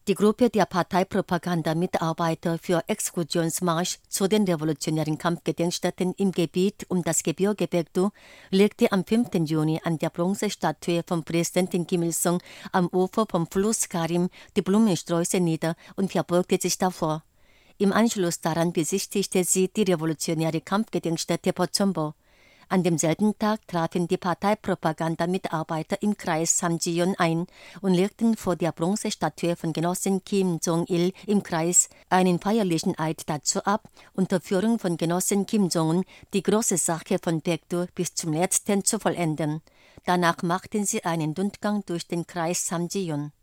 Die Gruppe der Parteipropaganda-Mitarbeiter für Exkursionsmarsch zu den revolutionären Kampfgedenkstätten im Gebiet um das Gebirge Paektu legte am 5. Juni an der Bronzestatue von Präsidentin Kim Il-sung am Ufer vom Fluss Karim die Blumensträuße nieder und verbeugte sich davor. Im Anschluss daran besichtigte sie die revolutionäre Kampfgedenkstätte Pochonbo. An demselben Tag trafen die Parteipropaganda-Mitarbeiter im Kreis Samjiyon ein und legten vor der Bronzestatue von Genossin Kim Jong-il im Kreis einen feierlichen Eid dazu ab, unter Führung von Genossin Kim Jong-un die große Sache von Paektu bis zum letzten zu vollenden. Danach machten sie einen Rundgang durch den Kreis Samjiyon.